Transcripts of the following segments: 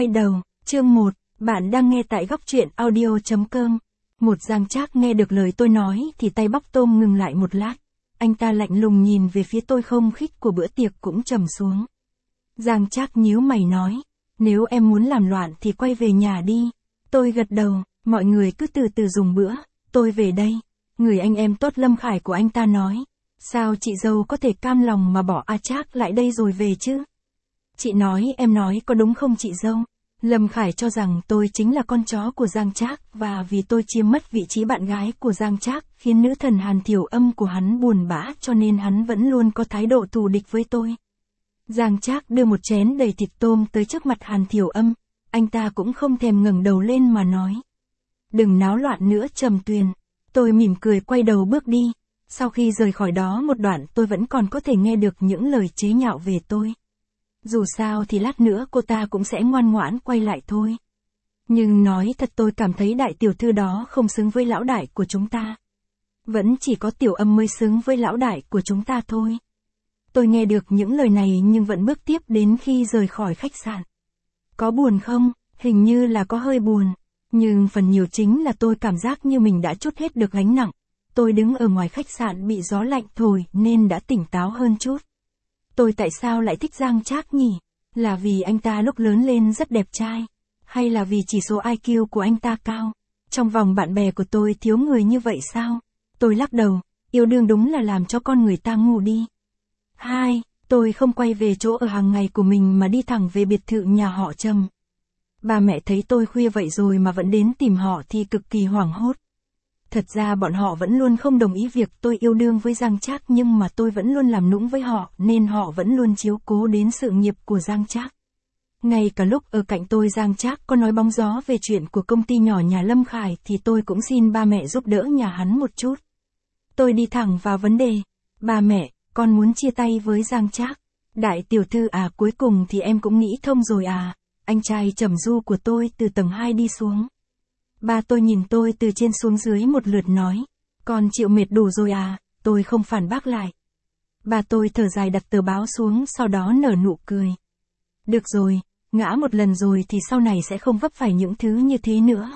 quay đầu, chương 1, bạn đang nghe tại góc truyện audio.com. Giang Trác nghe được lời tôi nói thì tay bóc tôm ngừng lại một lát. Anh ta lạnh lùng nhìn về phía tôi, không khí của bữa tiệc cũng trầm xuống. Giang Trác nhíu mày nói, nếu em muốn làm loạn thì quay về nhà đi. Tôi gật đầu, mọi người cứ từ từ dùng bữa, tôi về đây. Người anh em tốt Lâm Khải của anh ta nói, sao chị dâu có thể cam lòng mà bỏ A Trác lại đây rồi về chứ? Chị nói em nói có đúng không chị dâu? Lâm Khải cho rằng tôi chính là con chó của Giang Trác, và vì tôi chiếm mất vị trí bạn gái của Giang Trác, khiến nữ thần Hàn Thiểu Âm của hắn buồn bã, cho nên hắn vẫn luôn có thái độ thù địch với tôi. Giang Trác đưa một chén đầy thịt tôm tới trước mặt Hàn Thiểu Âm, anh ta cũng không thèm ngẩng đầu lên mà nói. Đừng náo loạn nữa Trầm Tuyền. Tôi mỉm cười quay đầu bước đi. Sau khi rời khỏi đó một đoạn tôi vẫn còn có thể nghe được những lời chế nhạo về tôi. Dù sao thì lát nữa cô ta cũng sẽ ngoan ngoãn quay lại thôi. Nhưng nói thật tôi cảm thấy đại tiểu thư đó không xứng với lão đại của chúng ta. Vẫn chỉ có Tiểu Âm mới xứng với lão đại của chúng ta thôi. Tôi nghe được những lời này nhưng vẫn bước tiếp đến khi rời khỏi khách sạn. Có buồn không? Hình như là có hơi buồn. Nhưng phần nhiều chính là tôi cảm giác như mình đã trút hết được gánh nặng. Tôi đứng ở ngoài khách sạn bị gió lạnh thổi nên đã tỉnh táo hơn chút. Tôi tại sao lại thích Giang Trác nhỉ? Là vì anh ta lúc lớn lên rất đẹp trai? Hay là vì chỉ số IQ của anh ta cao? Trong vòng bạn bè của tôi thiếu người như vậy sao? Tôi lắc đầu, yêu đương đúng là làm cho con người ta ngu đi. 2. Tôi không quay về chỗ ở hàng ngày của mình mà đi thẳng về biệt thự nhà họ Trầm. Ba mẹ thấy tôi khuya vậy rồi mà vẫn đến tìm họ thì cực kỳ hoảng hốt. Thật ra bọn họ vẫn luôn không đồng ý việc tôi yêu đương với Giang Trác, nhưng mà tôi vẫn luôn làm nũng với họ nên họ vẫn luôn chiếu cố đến sự nghiệp của Giang Trác. Ngay cả lúc ở cạnh tôi Giang Trác có nói bóng gió về chuyện của công ty nhỏ nhà Lâm Khải thì tôi cũng xin ba mẹ giúp đỡ nhà hắn một chút. Tôi đi thẳng vào vấn đề. Ba mẹ, con muốn chia tay với Giang Trác. Đại tiểu thư à, cuối cùng thì em cũng nghĩ thông rồi à. Anh trai Trầm Du của tôi từ tầng 2 đi xuống. Ba tôi nhìn tôi từ trên xuống dưới một lượt nói, con chịu mệt đủ rồi à? Tôi không phản bác lại. Ba tôi thở dài đặt tờ báo xuống, sau đó nở nụ cười. Được rồi, ngã một lần rồi thì sau này sẽ không vấp phải những thứ như thế nữa.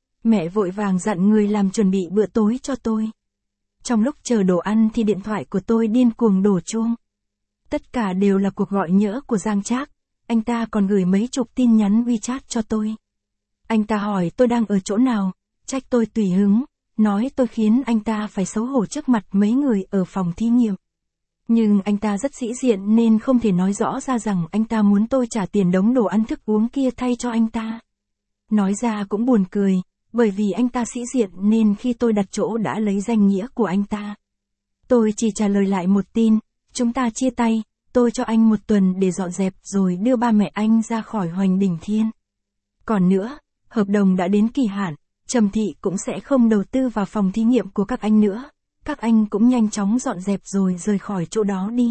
Mẹ vội vàng dặn người làm chuẩn bị bữa tối cho tôi. Trong lúc chờ đồ ăn thì điện thoại của tôi điên cuồng đổ chuông. Tất cả đều là cuộc gọi nhỡ của Giang Trác. Anh ta còn gửi mấy chục tin nhắn WeChat cho tôi. Anh ta hỏi tôi đang ở chỗ nào, trách tôi tùy hứng, nói tôi khiến anh ta phải xấu hổ trước mặt mấy người ở phòng thí nghiệm. Nhưng anh ta rất sĩ diện nên không thể nói rõ ra rằng anh ta muốn tôi trả tiền đống đồ ăn thức uống kia thay cho anh ta. Nói ra cũng buồn cười, bởi vì anh ta sĩ diện nên khi tôi đặt chỗ đã lấy danh nghĩa của anh ta. Tôi chỉ trả lời lại một tin, chúng ta chia tay, tôi cho anh 1 tuần để dọn dẹp rồi đưa ba mẹ anh ra khỏi Hoành Đỉnh Thiên. Còn nữa, hợp đồng đã đến kỳ hạn, Trầm Thị cũng sẽ không đầu tư vào phòng thí nghiệm của các anh nữa. Các anh cũng nhanh chóng dọn dẹp rồi rời khỏi chỗ đó đi.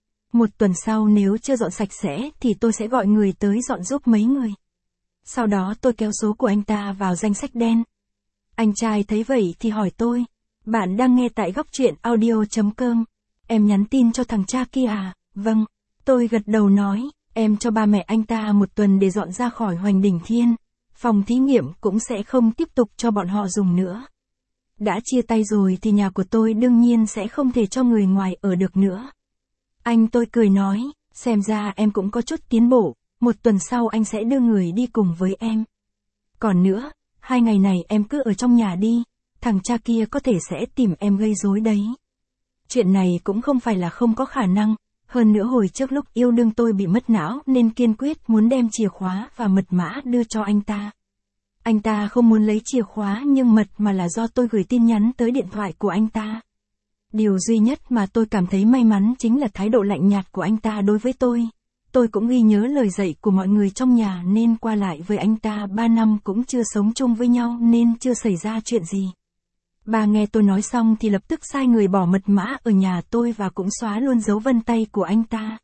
1 tuần sau nếu chưa dọn sạch sẽ thì tôi sẽ gọi người tới dọn giúp mấy người. Sau đó tôi kéo số của anh ta vào danh sách đen. Anh trai thấy vậy thì hỏi tôi, bạn đang nghe tại góc truyện audio.com. Em nhắn tin cho thằng cha kia à? Vâng. Tôi gật đầu nói, em cho ba mẹ anh ta 1 tuần để dọn ra khỏi Hoành Đỉnh Thiên. Phòng thí nghiệm cũng sẽ không tiếp tục cho bọn họ dùng nữa. Đã chia tay rồi thì nhà của tôi đương nhiên sẽ không thể cho người ngoài ở được nữa. Anh tôi cười nói, xem ra em cũng có chút tiến bộ, 1 tuần sau anh sẽ đưa người đi cùng với em. Còn nữa, 2 ngày này em cứ ở trong nhà đi, thằng cha kia có thể sẽ tìm em gây rối đấy. Chuyện này cũng không phải là không có khả năng, hơn nữa hồi trước lúc yêu đương tôi bị mất não nên kiên quyết muốn đem chìa khóa và mật mã đưa cho anh ta. Anh ta không muốn lấy chìa khóa nhưng mật mà là do tôi gửi tin nhắn tới điện thoại của anh ta. Điều duy nhất mà tôi cảm thấy may mắn chính là thái độ lạnh nhạt của anh ta đối với tôi. Tôi cũng ghi nhớ lời dạy của mọi người trong nhà nên qua lại với anh ta 3 năm cũng chưa sống chung với nhau nên chưa xảy ra chuyện gì. Bà nghe tôi nói xong thì lập tức sai người bỏ mật mã ở nhà tôi và cũng xóa luôn dấu vân tay của anh ta.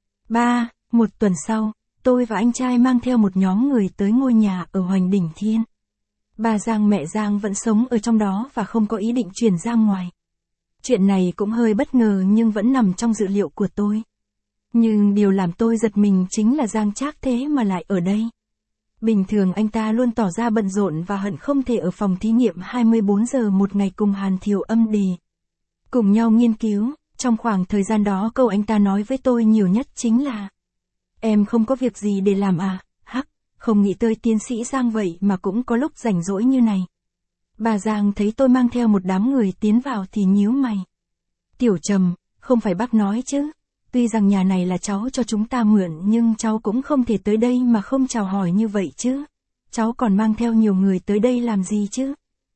1 tuần sau, tôi và anh trai mang theo một nhóm người tới ngôi nhà ở Hoành Đỉnh Thiên. Bà Giang mẹ Giang vẫn sống ở trong đó và không có ý định chuyển ra ngoài. Chuyện này cũng hơi bất ngờ nhưng vẫn nằm trong dự liệu của tôi. Nhưng điều làm tôi giật mình chính là Giang Trác thế mà lại ở đây. Bình thường anh ta luôn tỏ ra bận rộn và hận không thể ở phòng thí nghiệm 24 giờ một ngày cùng Hàn Thiều Âm đề. Cùng nhau nghiên cứu, trong khoảng thời gian đó câu anh ta nói với tôi nhiều nhất chính là: Em không có việc gì để làm à, hắc, không nghĩ tới tiến sĩ Giang vậy mà cũng có lúc rảnh rỗi như này. Bà Giang thấy tôi mang theo một đám người tiến vào thì nhíu mày. Tiểu Trầm, không phải bác nói chứ, tuy rằng nhà này là cháu cho chúng ta mượn nhưng cháu cũng không thể tới đây mà không chào hỏi như vậy chứ. Cháu còn mang theo nhiều người tới đây làm gì chứ?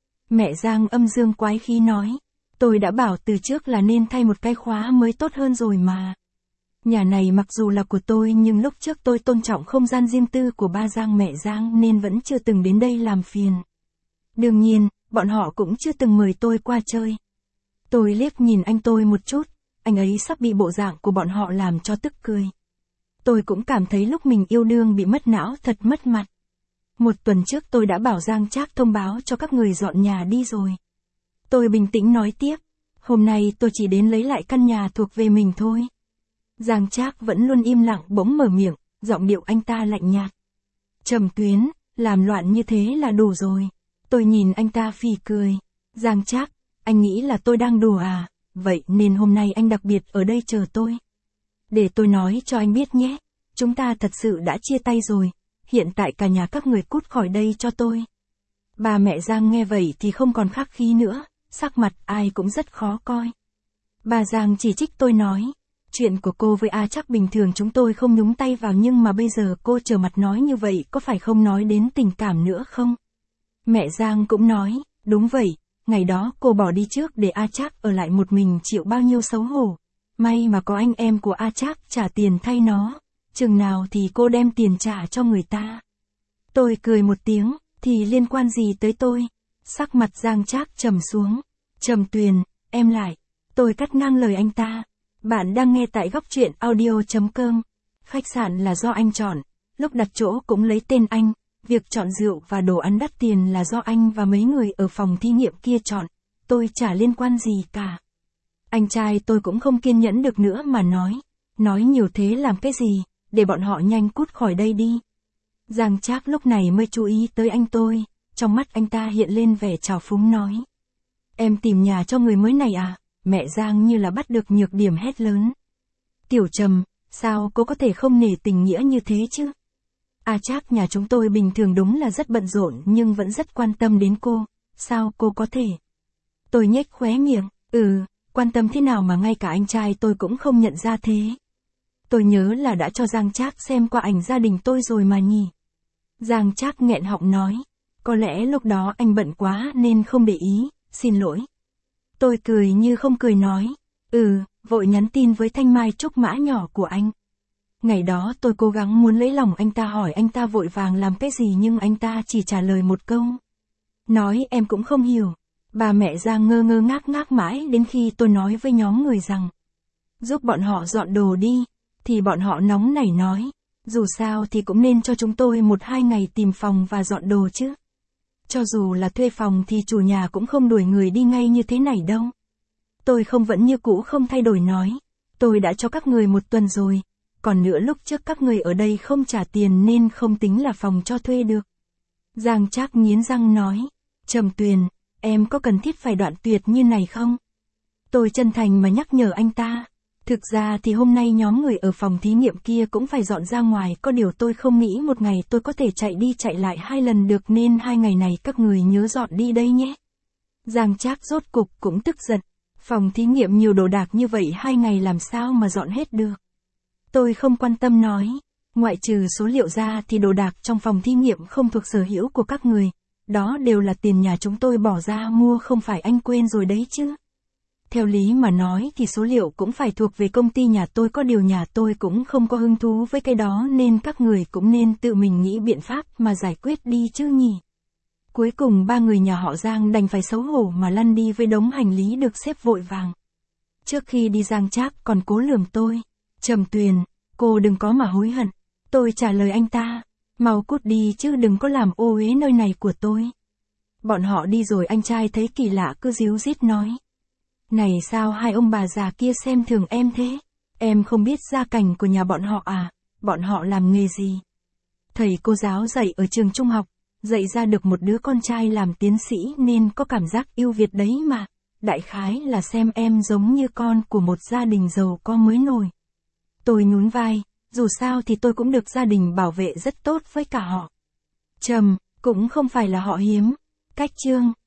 Mẹ Giang âm dương quái khí nói. Tôi đã bảo từ trước là nên thay một cái khóa mới tốt hơn rồi mà. Nhà này mặc dù là của tôi nhưng lúc trước tôi tôn trọng không gian riêng tư của ba Giang mẹ Giang nên vẫn chưa từng đến đây làm phiền. Đương nhiên, bọn họ cũng chưa từng mời tôi qua chơi. Tôi liếc nhìn anh tôi một chút, anh ấy sắp bị bộ dạng của bọn họ làm cho tức cười. Tôi cũng cảm thấy lúc mình yêu đương bị mất não thật mất mặt. Một tuần trước tôi đã bảo Giang Trác thông báo cho các người dọn nhà đi rồi. Tôi bình tĩnh nói tiếp, hôm nay tôi chỉ đến lấy lại căn nhà thuộc về mình thôi. Giang Trác vẫn luôn im lặng bỗng mở miệng, giọng điệu anh ta lạnh nhạt. Trầm Tuyến, làm loạn như thế là đủ rồi. Tôi nhìn anh ta phì cười. Giang Trác, anh nghĩ là tôi đang đùa à, vậy nên hôm nay anh đặc biệt ở đây chờ tôi. Để tôi nói cho anh biết nhé, chúng ta thật sự đã chia tay rồi, hiện tại cả nhà các người cút khỏi đây cho tôi. Bà mẹ Giang nghe vậy thì không còn khách khí nữa, sắc mặt ai cũng rất khó coi. Bà Giang chỉ trích tôi nói, chuyện của cô với A Trác bình thường chúng tôi không nhúng tay vào nhưng mà bây giờ cô trở mặt nói như vậy có phải không nói đến tình cảm nữa không? Mẹ Giang cũng nói, đúng vậy, ngày đó cô bỏ đi trước để A Trác ở lại một mình chịu bao nhiêu xấu hổ. May mà có anh em của A Trác trả tiền thay nó, chừng nào thì cô đem tiền trả cho người ta. Tôi cười một tiếng, thì liên quan gì tới tôi? Sắc mặt Giang Trác trầm xuống. Trầm Tuyền, em lại. Tôi cắt ngang lời anh ta. Bạn đang nghe tại góc truyện audio.com. Khách sạn là do anh chọn, lúc đặt chỗ cũng lấy tên anh. Việc chọn rượu và đồ ăn đắt tiền là do anh và mấy người ở phòng thí nghiệm kia chọn. Tôi chả liên quan gì cả. Anh trai tôi cũng không kiên nhẫn được nữa mà nói. Nói nhiều thế làm cái gì, để bọn họ nhanh cút khỏi đây đi. Giang Trác lúc này mới chú ý tới anh tôi, trong mắt anh ta hiện lên vẻ trào phúng nói. Em tìm nhà cho người mới này à? Mẹ Giang như là bắt được nhược điểm hét lớn. Tiểu Trầm, sao cô có thể không nể tình nghĩa như thế chứ? A Trác nhà chúng tôi bình thường đúng là rất bận rộn nhưng vẫn rất quan tâm đến cô, sao cô có thể? Tôi nhếch khóe miệng, quan tâm thế nào mà ngay cả anh trai tôi cũng không nhận ra thế. Tôi nhớ là đã cho Giang Trác xem qua ảnh gia đình tôi rồi mà nhỉ. Giang Trác nghẹn họng nói, có lẽ lúc đó anh bận quá nên không để ý, xin lỗi. Tôi cười như không cười nói, vội nhắn tin với Thanh Mai Trúc Mã nhỏ của anh. Ngày đó tôi cố gắng muốn lấy lòng anh ta hỏi anh ta vội vàng làm cái gì nhưng anh ta chỉ trả lời một câu. Nói em cũng không hiểu. Bà mẹ Giang ngơ ngơ ngác ngác mãi đến khi tôi nói với nhóm người rằng giúp bọn họ dọn đồ đi, thì bọn họ nóng nảy nói, dù sao thì cũng nên cho chúng tôi 1-2 ngày tìm phòng và dọn đồ chứ. Cho dù là thuê phòng thì chủ nhà cũng không đuổi người đi ngay như thế này đâu. Tôi không vẫn như cũ không thay đổi nói, tôi đã cho các người 1 tuần rồi, còn nữa lúc trước các người ở đây không trả tiền nên không tính là phòng cho thuê được. Giang Trác nghiến răng nói, Trầm Tuyền, em có cần thiết phải đoạn tuyệt như này không? Tôi chân thành mà nhắc nhở anh ta. Thực ra thì hôm nay nhóm người ở phòng thí nghiệm kia cũng phải dọn ra ngoài, có điều tôi không nghĩ một ngày tôi có thể chạy đi chạy lại 2 lần được nên 2 ngày này các người nhớ dọn đi đây nhé. Giang Trác rốt cục cũng tức giận. Phòng thí nghiệm nhiều đồ đạc như vậy 2 ngày làm sao mà dọn hết được. Tôi không quan tâm nói, ngoại trừ số liệu ra thì đồ đạc trong phòng thí nghiệm không thuộc sở hữu của các người. Đó đều là tiền nhà chúng tôi bỏ ra mua không phải anh quên rồi đấy chứ. Theo lý mà nói thì số liệu cũng phải thuộc về công ty nhà tôi, có điều nhà tôi cũng không có hứng thú với cái đó nên các người cũng nên tự mình nghĩ biện pháp mà giải quyết đi chứ nhỉ. Cuối cùng 3 người nhà họ Giang đành phải xấu hổ mà lăn đi với đống hành lý được xếp vội vàng. Trước khi đi Giang Trác còn cố lườm tôi, Trầm Tuyền, cô đừng có mà hối hận. Tôi trả lời anh ta, mau cút đi chứ đừng có làm ô uế nơi này của tôi. Bọn họ đi rồi anh trai thấy kỳ lạ cứ díu dít nói. Này sao hai ông bà già kia xem thường em thế? Em không biết gia cảnh của nhà bọn họ à? Bọn họ làm nghề gì? Thầy cô giáo dạy ở trường trung học, dạy ra được một đứa con trai làm tiến sĩ nên có cảm giác yêu Việt đấy mà. Đại khái là xem em giống như con của một gia đình giàu có mới nổi. Tôi nhún vai, dù sao thì tôi cũng được gia đình bảo vệ rất tốt với cả họ. Cũng không phải là họ hiếm. Cách chương